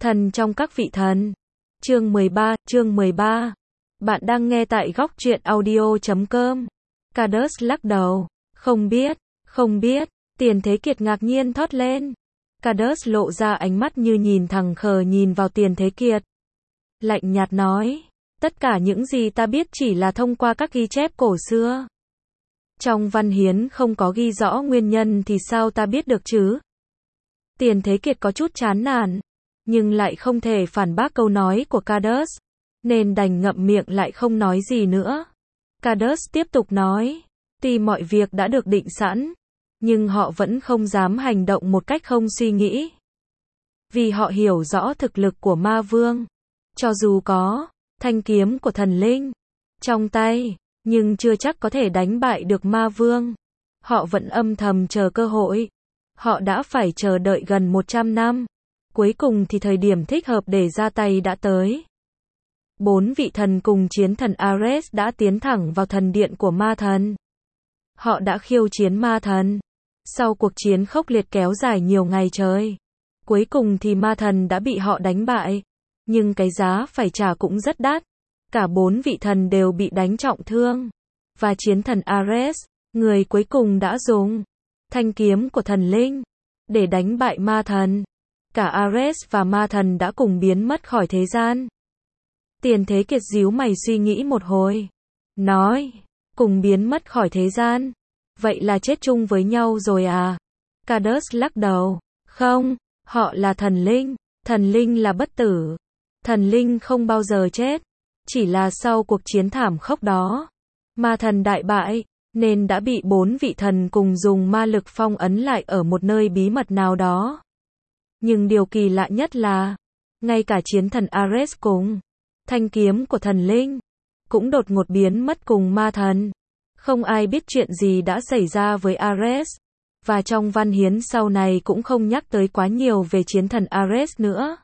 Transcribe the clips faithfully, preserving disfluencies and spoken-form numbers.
Thần trong các vị thần. Chương mười ba, chương mười ba. Bạn đang nghe tại góc truyện audio chấm com. Cadus lắc đầu. Không biết, không biết. Tiền Thế Kiệt ngạc nhiên thốt lên. Cadus lộ ra ánh mắt như nhìn thẳng khờ nhìn vào Tiền Thế Kiệt. Lạnh nhạt nói. Tất cả những gì ta biết chỉ là thông qua các ghi chép cổ xưa. Trong văn hiến không có ghi rõ nguyên nhân thì sao ta biết được chứ? Tiền Thế Kiệt có chút chán nản, nhưng lại không thể phản bác câu nói của Cadus, nên đành ngậm miệng lại không nói gì nữa. Cadus tiếp tục nói, tuy mọi việc đã được định sẵn, nhưng họ vẫn không dám hành động một cách không suy nghĩ. Vì họ hiểu rõ thực lực của ma vương. Cho dù có thanh kiếm của thần linh trong tay, nhưng chưa chắc có thể đánh bại được ma vương. Họ vẫn âm thầm chờ cơ hội. Họ đã phải chờ đợi gần một trăm năm. Cuối cùng thì thời điểm thích hợp để ra tay đã tới. Bốn vị thần cùng chiến thần Ares đã tiến thẳng vào thần điện của ma thần. Họ đã khiêu chiến ma thần. Sau cuộc chiến khốc liệt kéo dài nhiều ngày trời, cuối cùng thì ma thần đã bị họ đánh bại. Nhưng cái giá phải trả cũng rất đắt. Cả bốn vị thần đều bị đánh trọng thương. Và chiến thần Ares, người cuối cùng đã dùng thanh kiếm của thần linh để đánh bại ma thần. Cả Ares và ma thần đã cùng biến mất khỏi thế gian. Tiền Thế Kiệt díu mày suy nghĩ một hồi. Nói, cùng biến mất khỏi thế gian. Vậy là chết chung với nhau rồi à? Cadus lắc đầu. Không, họ là thần linh. Thần linh là bất tử. Thần linh không bao giờ chết. Chỉ là sau cuộc chiến thảm khốc đó, ma thần đại bại, nên đã bị bốn vị thần cùng dùng ma lực phong ấn lại ở một nơi bí mật nào đó. Nhưng điều kỳ lạ nhất là, ngay cả chiến thần Ares cùng thanh kiếm của thần linh cũng đột ngột biến mất cùng ma thần. Không ai biết chuyện gì đã xảy ra với Ares, và trong văn hiến sau này cũng không nhắc tới quá nhiều về chiến thần Ares nữa.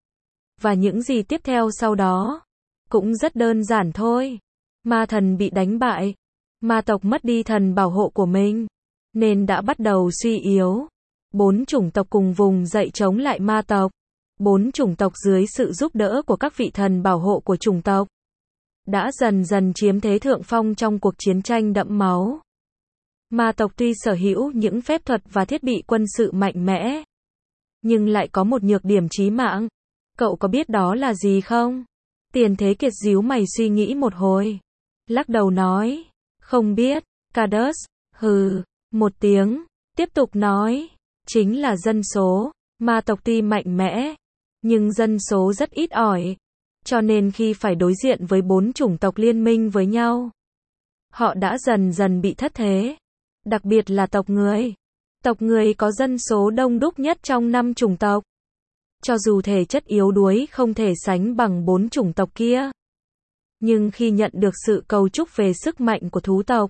Và những gì tiếp theo sau đó cũng rất đơn giản thôi. Ma thần bị đánh bại, ma tộc mất đi thần bảo hộ của mình, nên đã bắt đầu suy yếu. Bốn chủng tộc cùng vùng dậy chống lại ma tộc. Bốn chủng tộc dưới sự giúp đỡ của các vị thần bảo hộ của chủng tộc đã dần dần chiếm thế thượng phong trong cuộc chiến tranh đẫm máu. Ma tộc tuy sở hữu những phép thuật và thiết bị quân sự mạnh mẽ, nhưng lại có một nhược điểm chí mạng. Cậu có biết đó là gì không? Tiền Thế Kiệt díu mày suy nghĩ một hồi. Lắc đầu nói. Không biết. Cadus, hừ, một tiếng. Tiếp tục nói. Chính là dân số. Ma tộc tuy mạnh mẽ, nhưng dân số rất ít ỏi. Cho nên khi phải đối diện với bốn chủng tộc liên minh với nhau, họ đã dần dần bị thất thế. Đặc biệt là tộc người. Tộc người có dân số đông đúc nhất trong năm chủng tộc. Cho dù thể chất yếu đuối không thể sánh bằng bốn chủng tộc kia, nhưng khi nhận được sự cầu chúc về sức mạnh của thú tộc,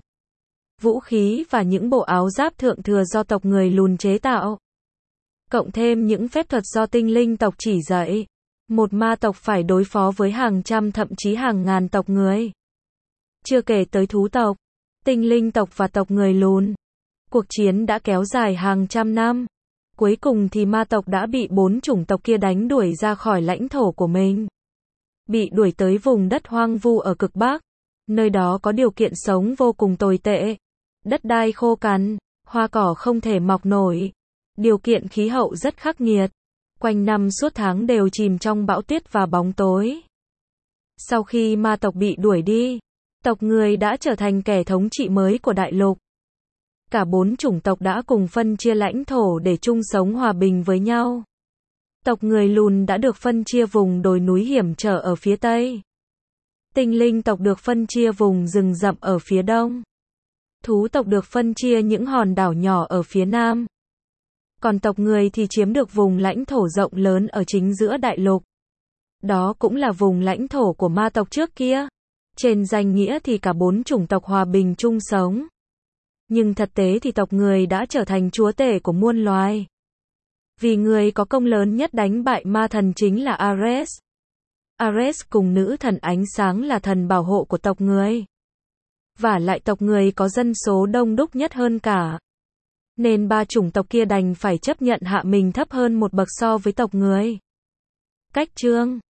vũ khí và những bộ áo giáp thượng thừa do tộc người lùn chế tạo, cộng thêm những phép thuật do tinh linh tộc chỉ dạy, một ma tộc phải đối phó với hàng trăm thậm chí hàng ngàn tộc người. Chưa kể tới thú tộc, tinh linh tộc và tộc người lùn. Cuộc chiến đã kéo dài hàng trăm năm. Cuối cùng thì ma tộc đã bị bốn chủng tộc kia đánh đuổi ra khỏi lãnh thổ của mình. Bị đuổi tới vùng đất hoang vu ở cực Bắc. Nơi đó có điều kiện sống vô cùng tồi tệ. Đất đai khô cằn, hoa cỏ không thể mọc nổi. Điều kiện khí hậu rất khắc nghiệt. Quanh năm suốt tháng đều chìm trong bão tuyết và bóng tối. Sau khi ma tộc bị đuổi đi, tộc người đã trở thành kẻ thống trị mới của đại lục. Cả bốn chủng tộc đã cùng phân chia lãnh thổ để chung sống hòa bình với nhau. Tộc người lùn đã được phân chia vùng đồi núi hiểm trở ở phía Tây. Tinh linh tộc được phân chia vùng rừng rậm ở phía Đông. Thú tộc được phân chia những hòn đảo nhỏ ở phía Nam. Còn tộc người thì chiếm được vùng lãnh thổ rộng lớn ở chính giữa đại lục. Đó cũng là vùng lãnh thổ của ma tộc trước kia. Trên danh nghĩa thì cả bốn chủng tộc hòa bình chung sống. Nhưng thực tế thì tộc người đã trở thành chúa tể của muôn loài. Vì người có công lớn nhất đánh bại ma thần chính là Ares. Ares cùng nữ thần ánh sáng là thần bảo hộ của tộc người. Và lại tộc người có dân số đông đúc nhất hơn cả. Nên ba chủng tộc kia đành phải chấp nhận hạ mình thấp hơn một bậc so với tộc người. Cách chương